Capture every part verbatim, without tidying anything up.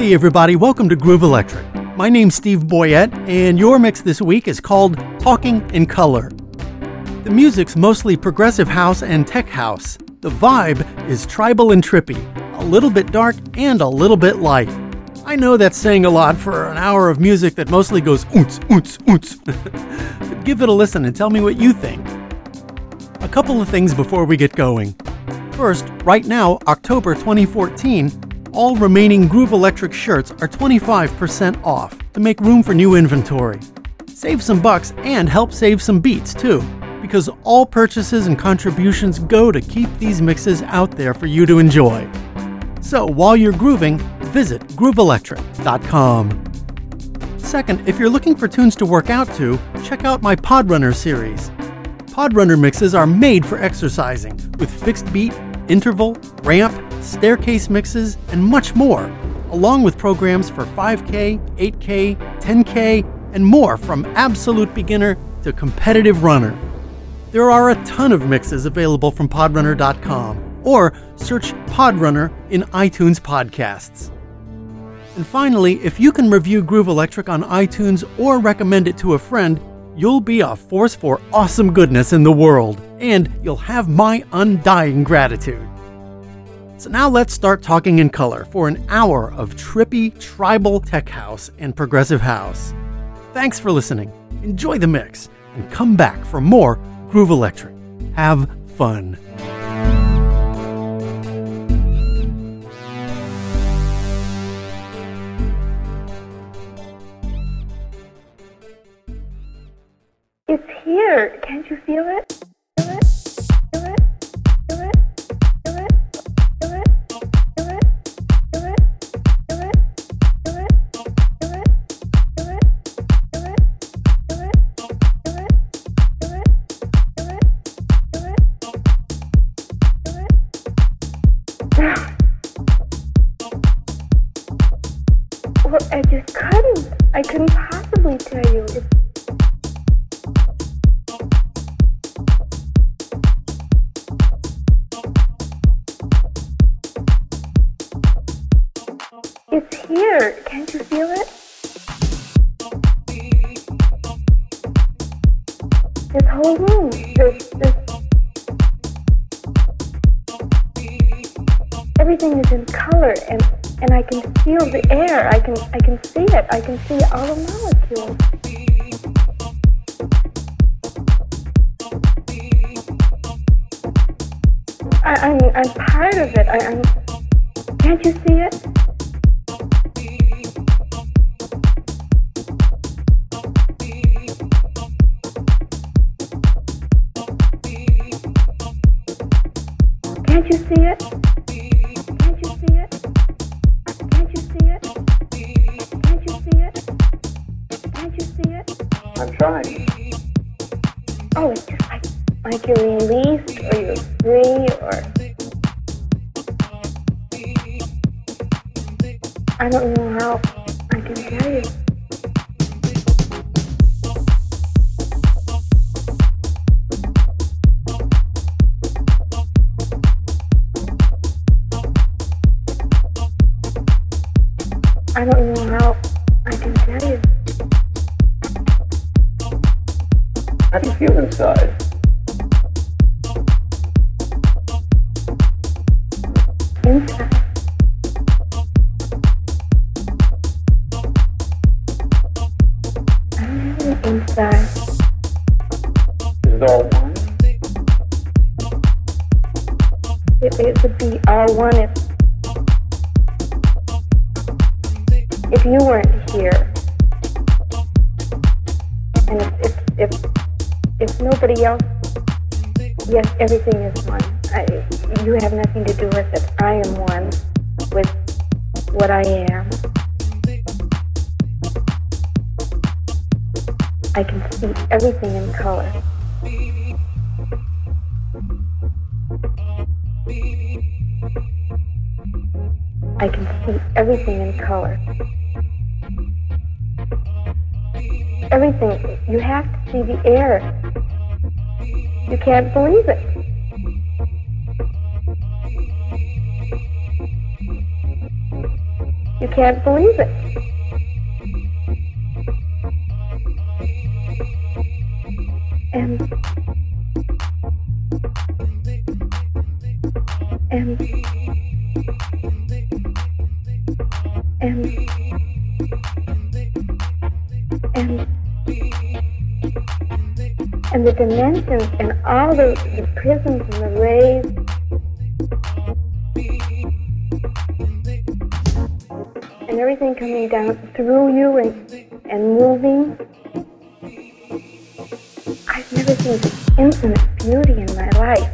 Hey everybody, welcome to Groove Electric. My name's Steve Boyette, and your mix this week is called Talking in Color. The music's mostly progressive house and tech house. The vibe is tribal and trippy, a little bit dark and a little bit light. I know that's saying a lot for an hour of music that mostly goes oonts, oonts, oonts. But give it a listen and tell me what you think. A couple of things before we get going. First, right now, October twenty fourteen, all remaining Groove Electric shirts are twenty-five percent off to make room for new inventory. Save some bucks and help save some beats too, because all purchases and contributions go to keep these mixes out there for you to enjoy. So while you're grooving, visit groove electric dot com. Second, if you're looking for tunes to work out to, check out my Podrunner series. Podrunner mixes are made for exercising, with fixed beat, interval, ramp, staircase mixes, and much more, along with programs for five K, eight K, ten K, and more from absolute beginner to competitive runner. There are a ton of mixes available from podrunner dot com, or search Podrunner in iTunes podcasts. And finally, if you can review Groove Electric on iTunes or recommend it to a friend, you'll be a force for awesome goodness in the world, and you'll have my undying gratitude. So now let's start talking in color for an hour of trippy, tribal tech house and progressive house. Thanks for listening. Enjoy the mix, and come back for more Groove Electric. Have fun. It's here. Can't you feel it? Feel it? Feel it? Feel it? Feel it? Feel it? Feel it? Feel it? Feel it? Feel it? Feel it? Feel it? Feel it? Feel it? Feel it? Feel it? Feel it? Feel it? Feel it? Well, I just couldn't. I couldn't possibly tell you. It's It's here. Can't you feel it? This whole room, this, this, everything is in color, and, and I can feel the air. I can, I can see it. I can see all the molecules. I, I'm, I'm part of it. I, I'm. Can't you see it? Can't you see it? Can't you see it? Can't you see it? Can't you see it? Can't you see it? I'm trying. Oh, it's just like, like you're released or you're free or... I don't know how I can tell you. I don't know how I can tell you. How do you feel inside? Inside. I don't have an inside. Is it all one? It, it would be all one if if you weren't here, and if if if, if nobody else, yes, everything is one. I, you have nothing to do with it. I am one with what I am. I can see everything in color. I can see everything in color. Everything. You have to see the air. You can't believe it. You can't believe it. And and and and and the dimensions and all the, the prisms and the rays and everything coming down through you and and moving. I've never seen such infinite beauty in my life.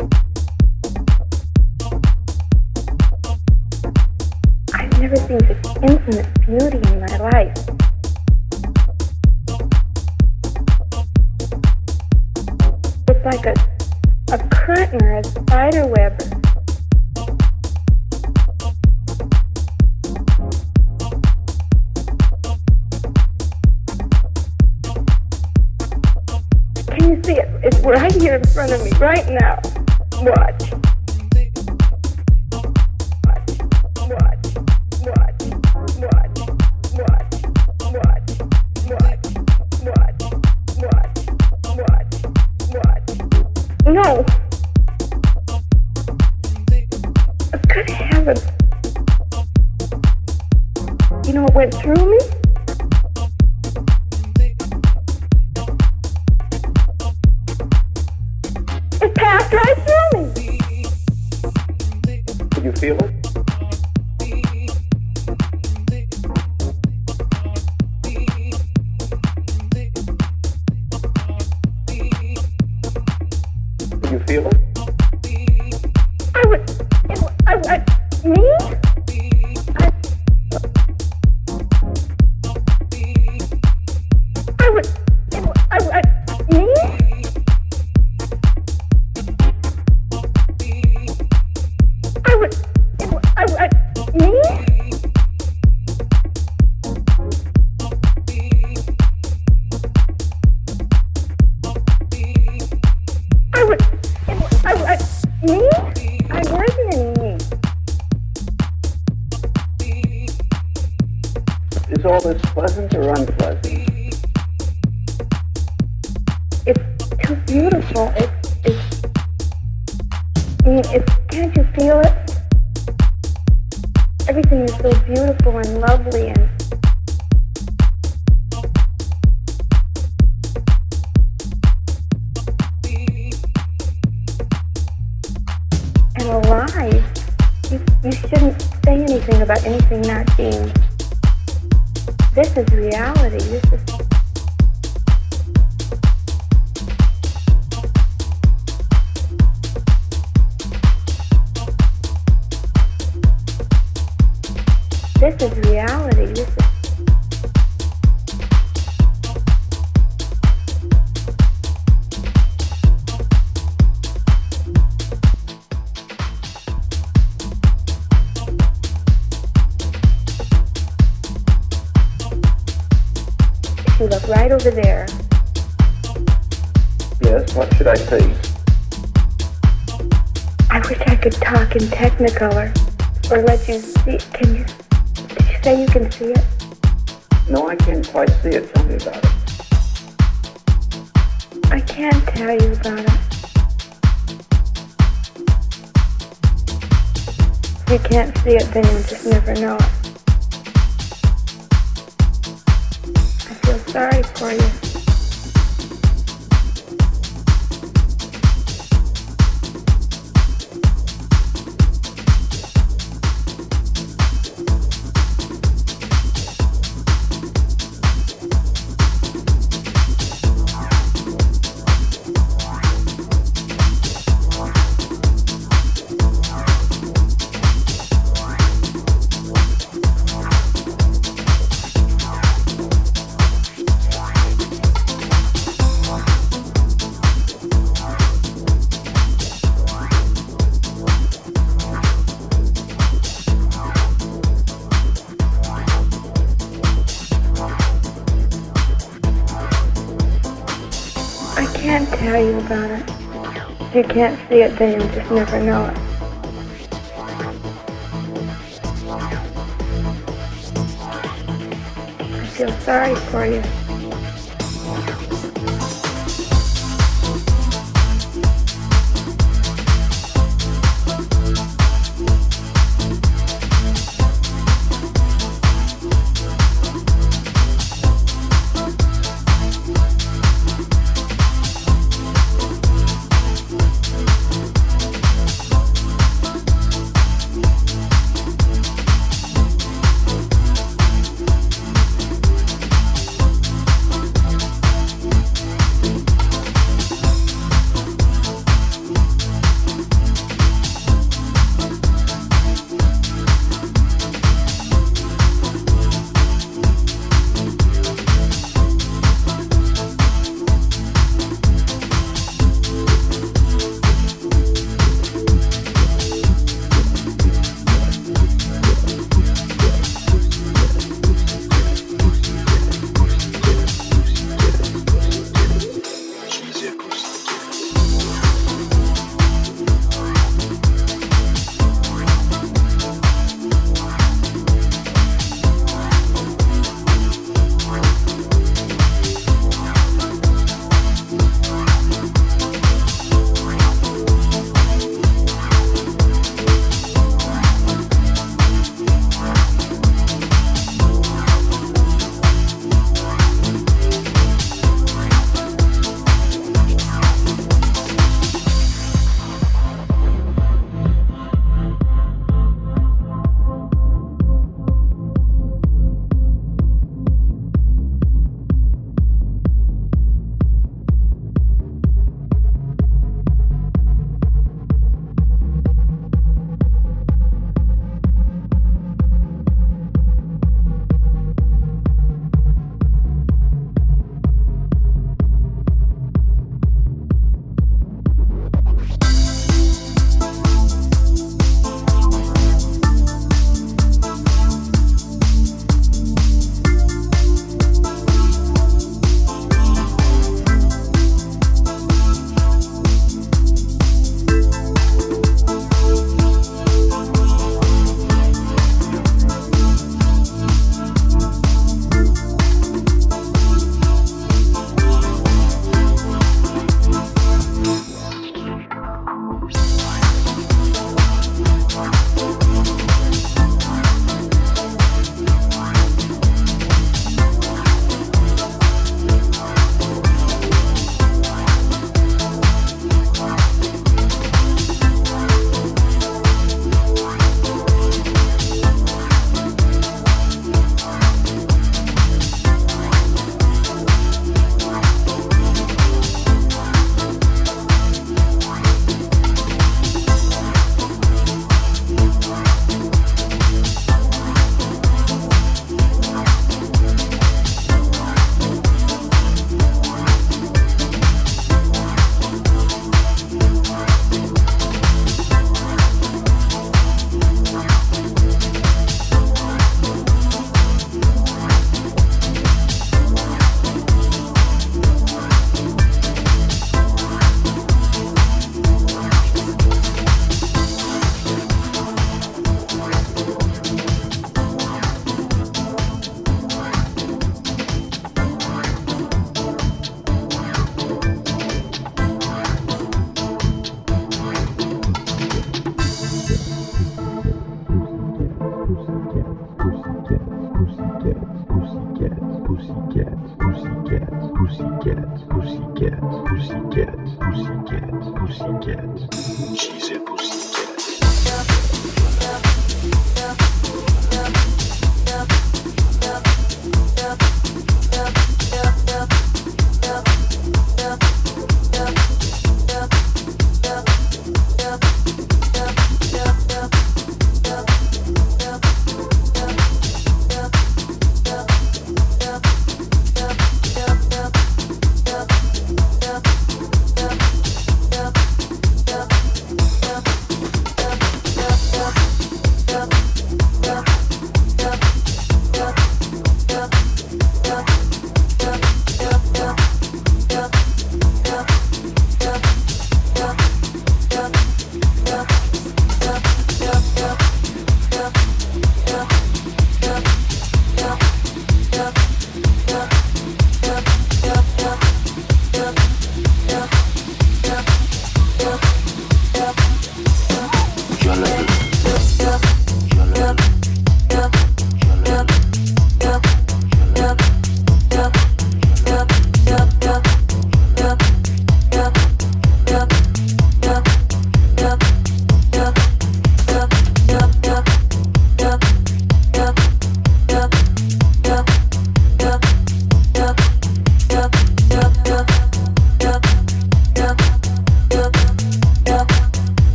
I've never seen such infinite beauty in my life. It's like a, a curtain or a spider web. Can you see it? It's right here in front of me, right now. Watch. No. Good heavens. You know what went through me? It passed right through me. Did you feel it? Did you feel it? I would, it, would- I, I, me? I, I would, it, would- I, I, me? I would, it, would- I, I, me? I would, it, would- I, I, me? I wasn't any me. Is all this pleasant or unpleasant? It's too beautiful. It's, it's, I mean, it's, can't you feel it? Everything is so beautiful and lovely and and alive. You, you shouldn't say anything about anything not being. This is reality. This is. This is reality. This is. If you look right over there, Yes, what should I see? I wish I could talk in Technicolor or let you see. Can you? Did you say you can see it? No, I can't quite see it. Tell me about it. I can't tell you about it. If you can't see it, then you'll just never know it. I feel sorry for you. I can't tell you about it. If you can't see it, then you'll just never know it. feel sorry for you.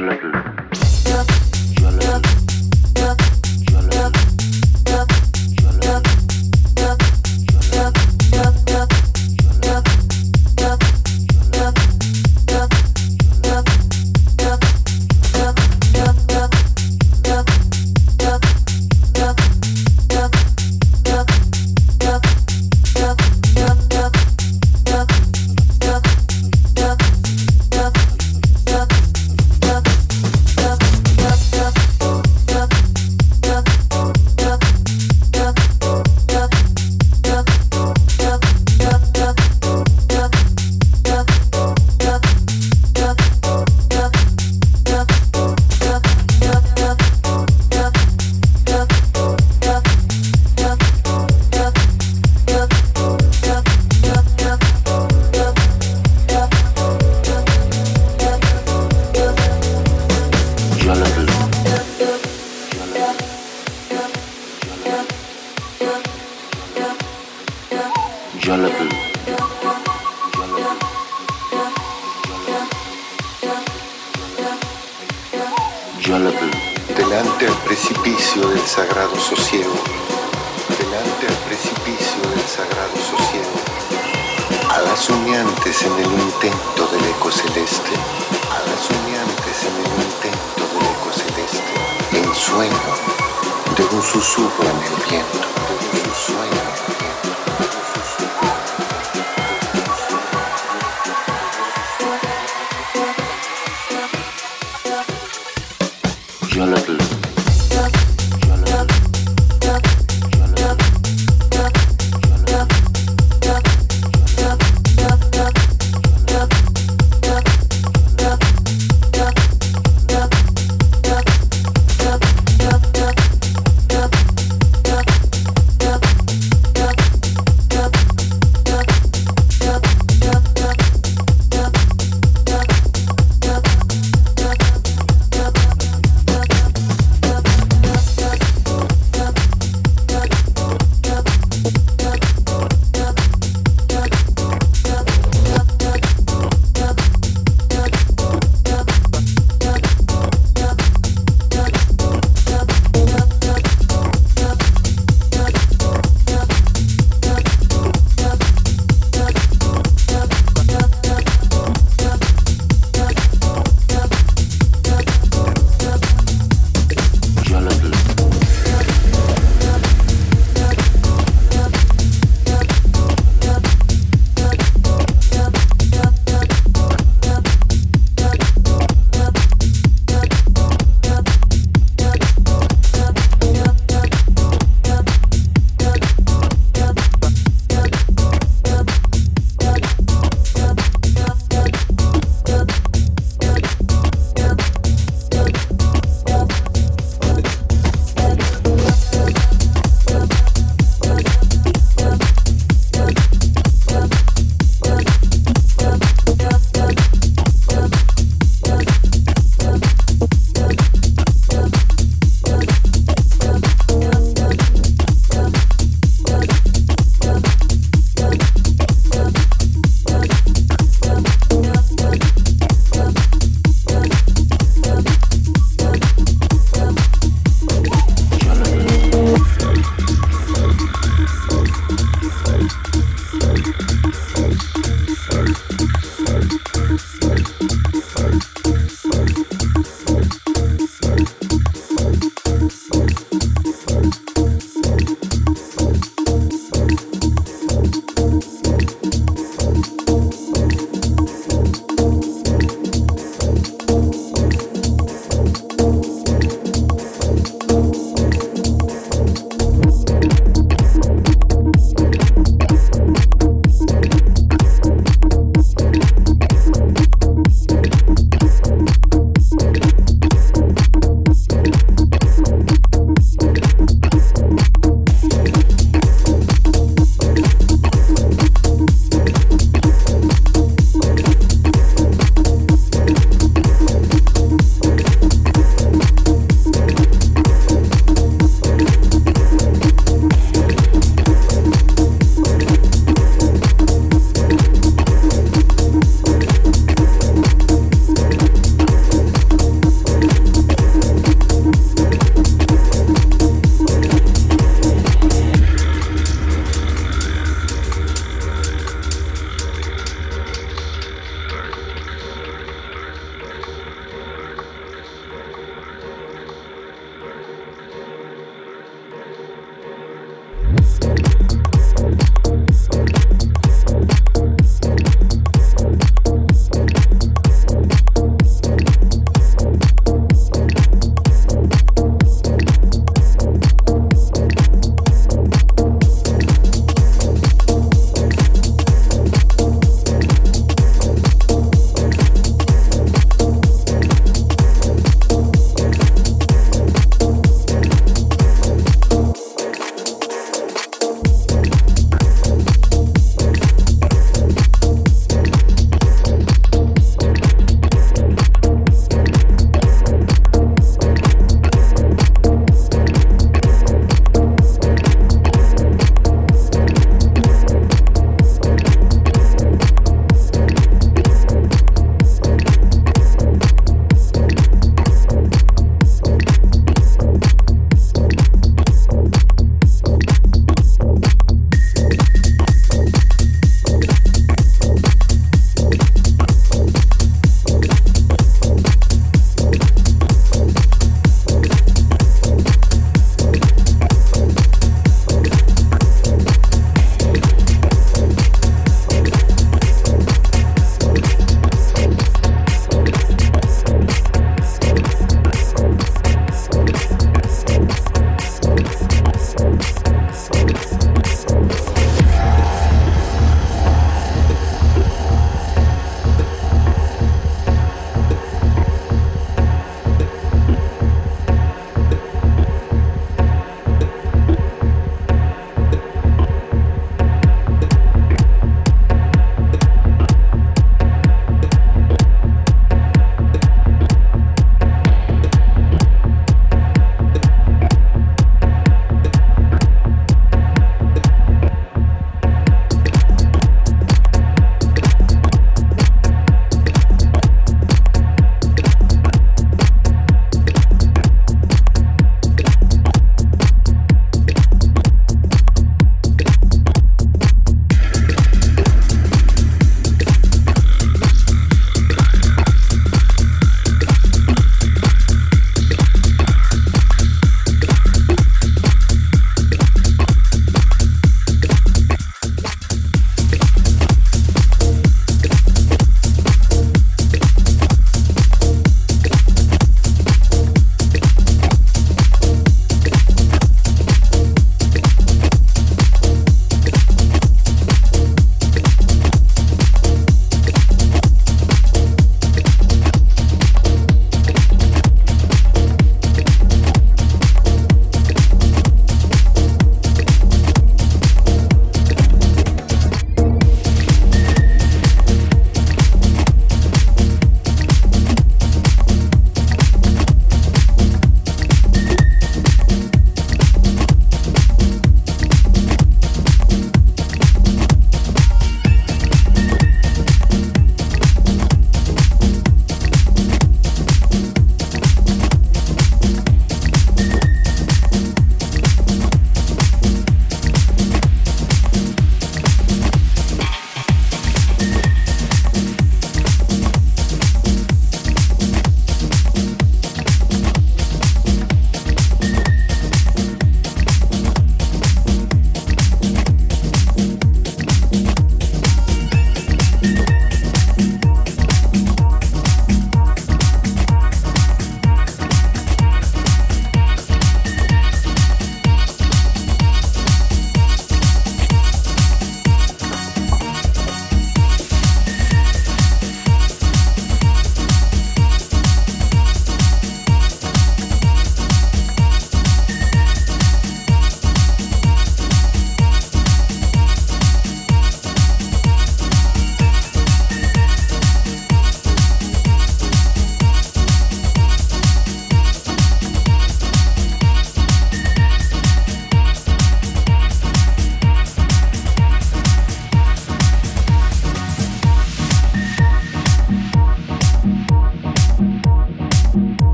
Delante al precipicio del sagrado sosiego, delante al precipicio del sagrado sosiego, a las humeantes en el intento del eco celeste, a las humeantes en el intento del eco celeste, el sueño de un susurro en el viento, de un sueño en el viento. Jonathan.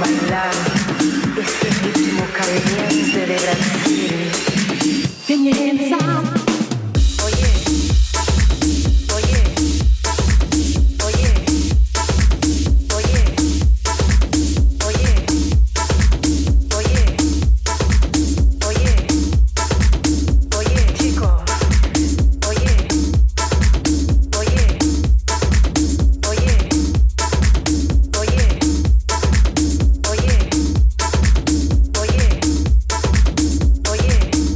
bailar ese ritmo caliente de Brasil. Can you hear the sound? Oye, oye, oye, oye, oye, oye, oye, oye, chico, oye, oye, oye, oye, oye, oye, oye,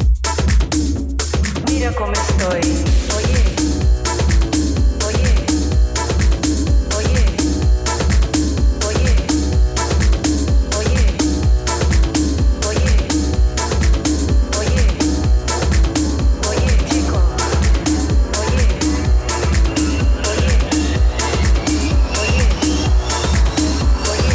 mira cómo estoy, oye, oye, oye, oye, oye, oye, oye, oye, chico, oye, oye, oye, oye,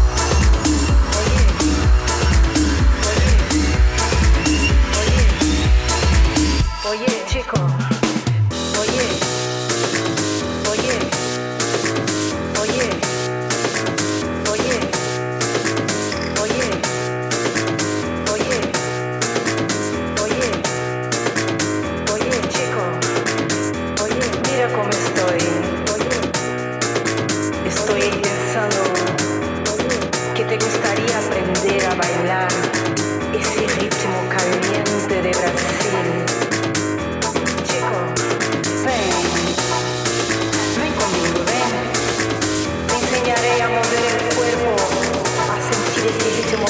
oye, oye, chico, oye, oye, oye, oye, oye, oye, oye, oye, chico, oye, mira cómo estoy, oye, estoy pensando que te gustaría aprender a bailar ese ritmo caliente de Brasil. Chico, ven, ven conmigo, ven. Te enseñaré a mover el cuerpo, a sentir ese ritmo.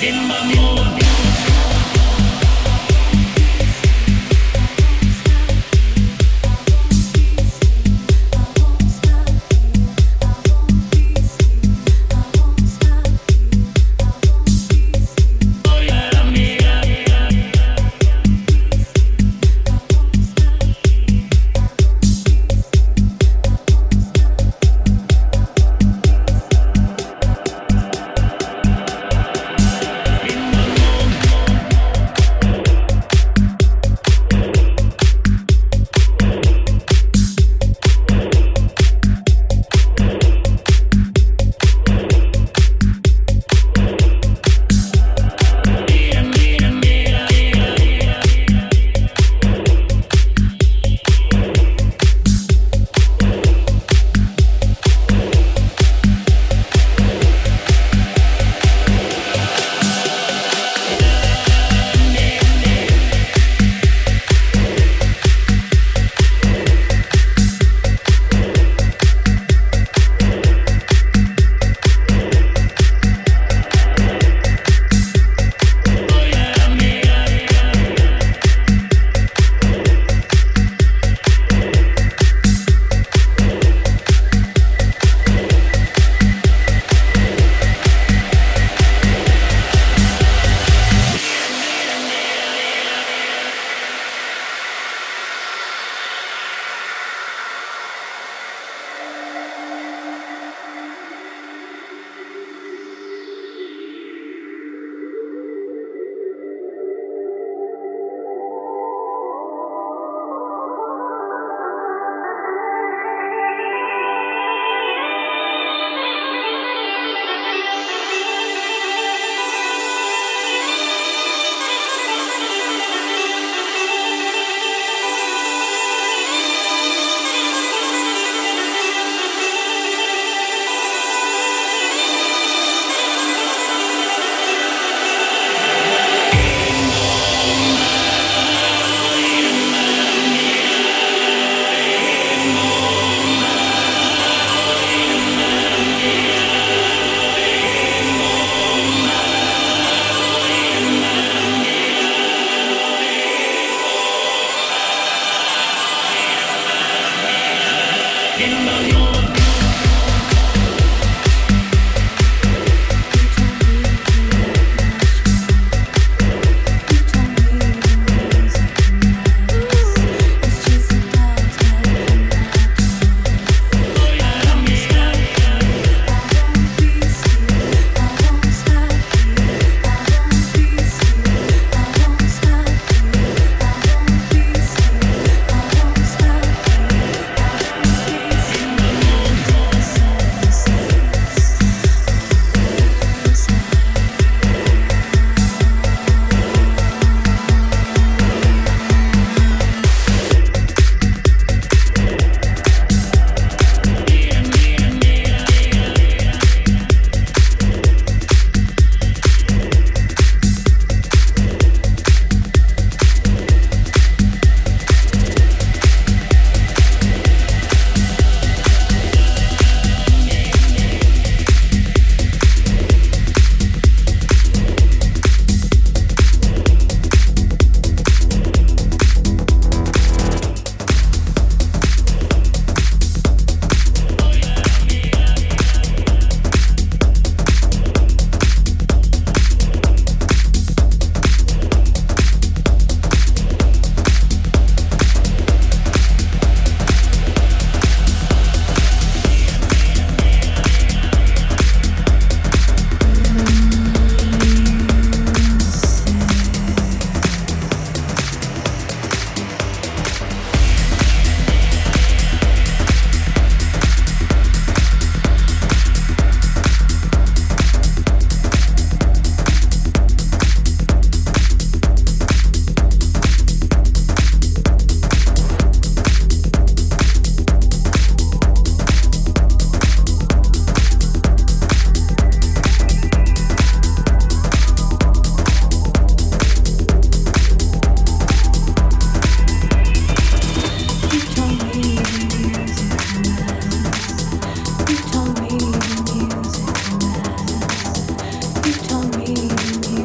You told me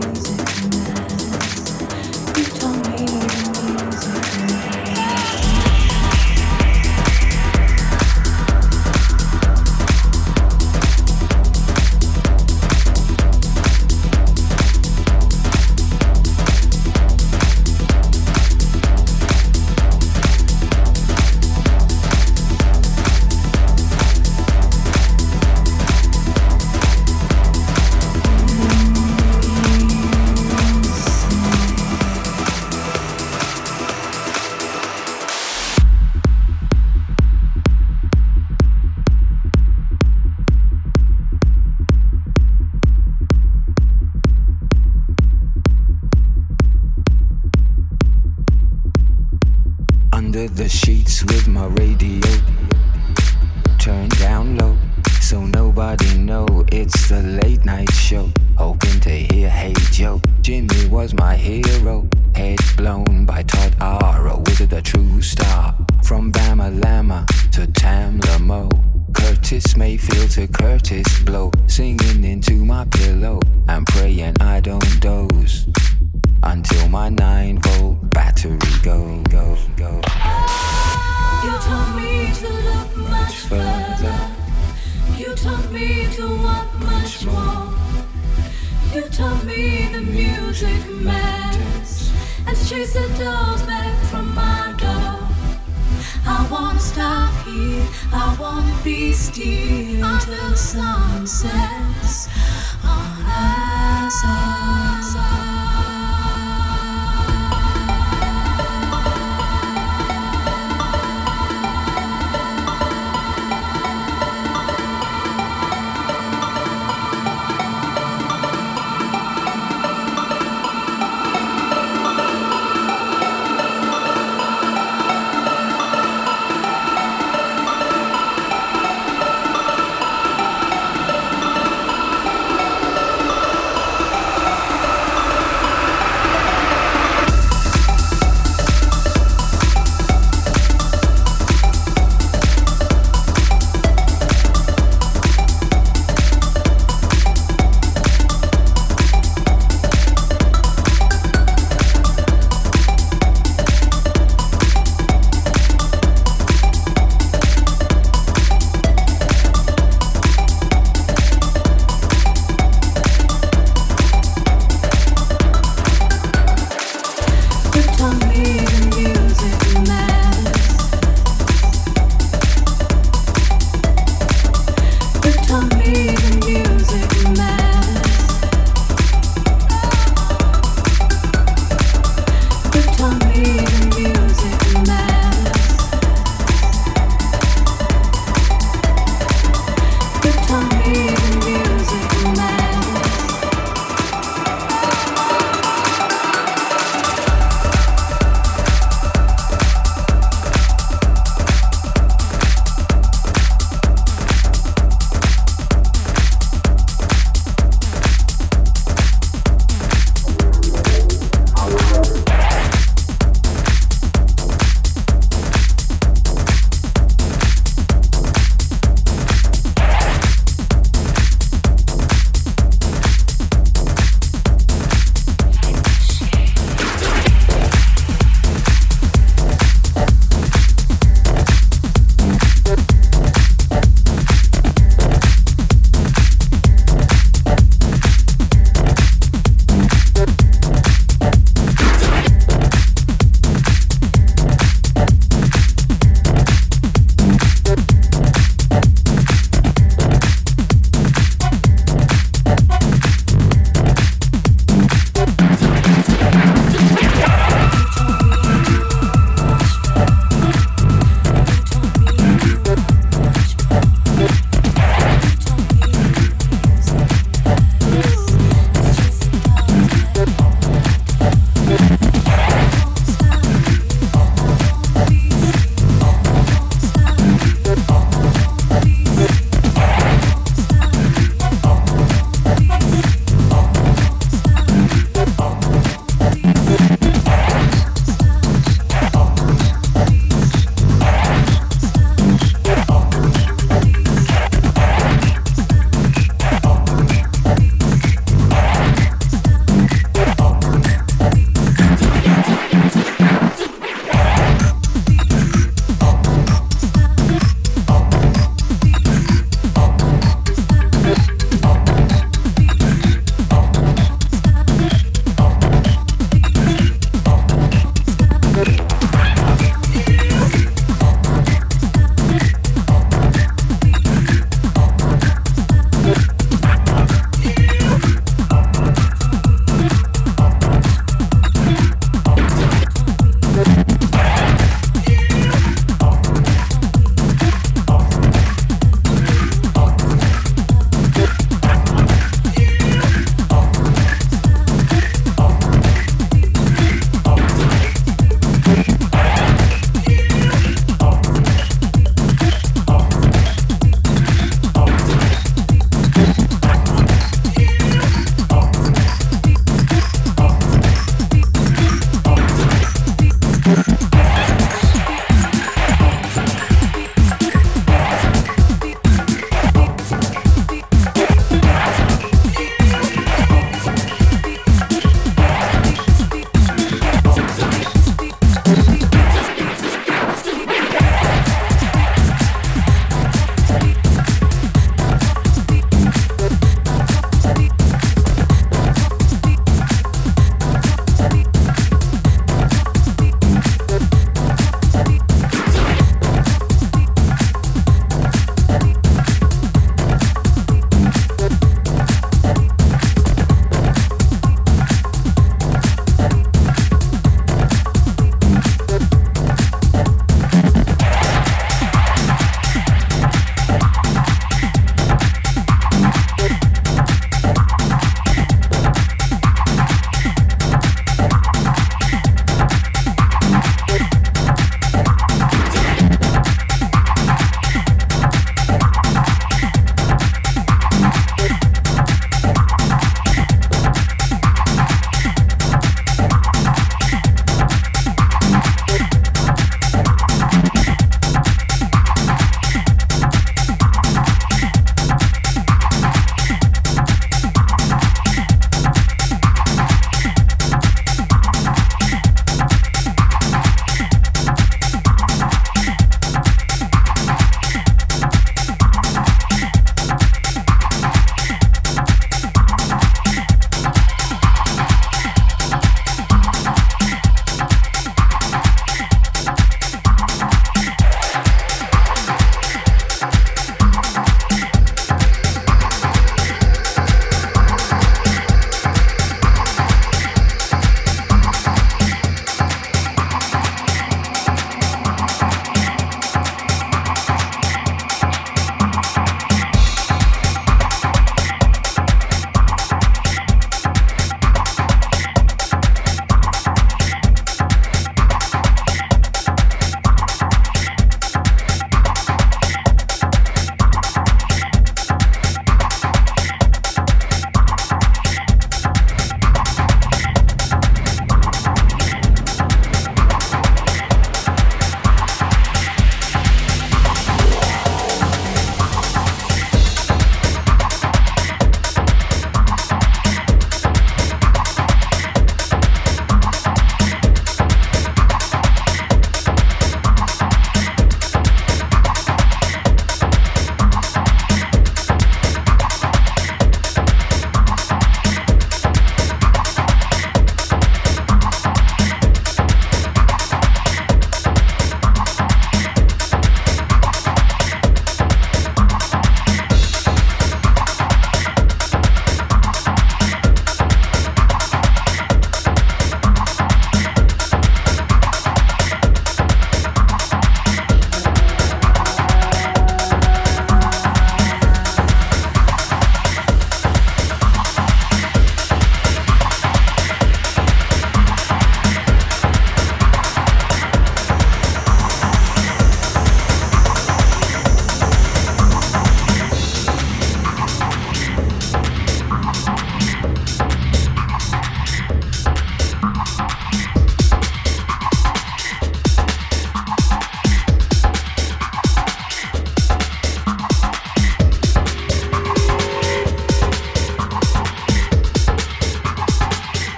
under the sheets with my radio turned down low, so nobody know it's the late night show. Hoping to hear Hey Joe. Jimmy was my hero, head blown by Todd R. Was it a true star? From Bama Lama to Tamla Mo, Curtis Mayfield to Curtis Blow, singing into my pillow and praying I don't doze until my nine volt battery go, go, go. You told me to look much further. You told me to want much more. You told me the music matters, and to chase the doors back from my door. I won't stop here, I won't be still until the sun sets on us all.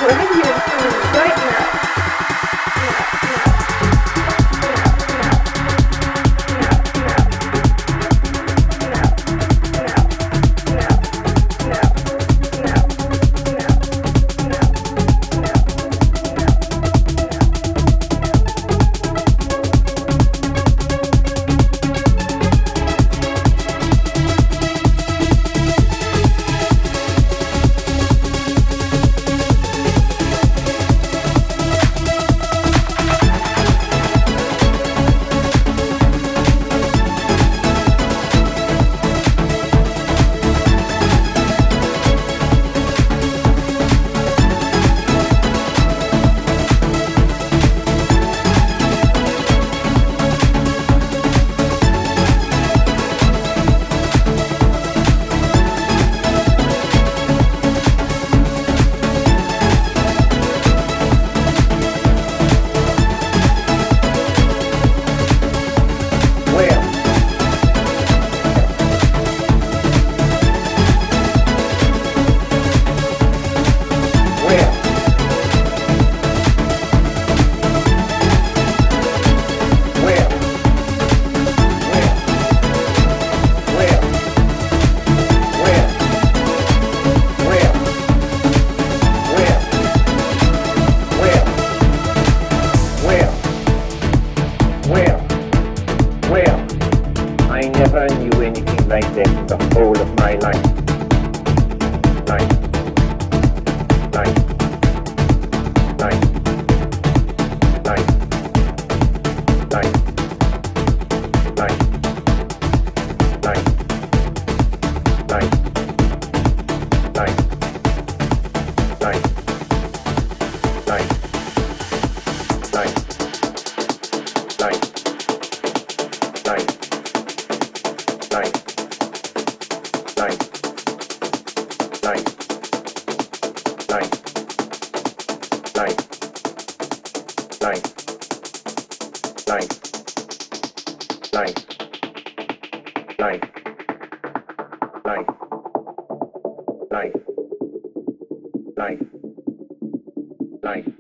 right here in front of me, right now. Life. Life.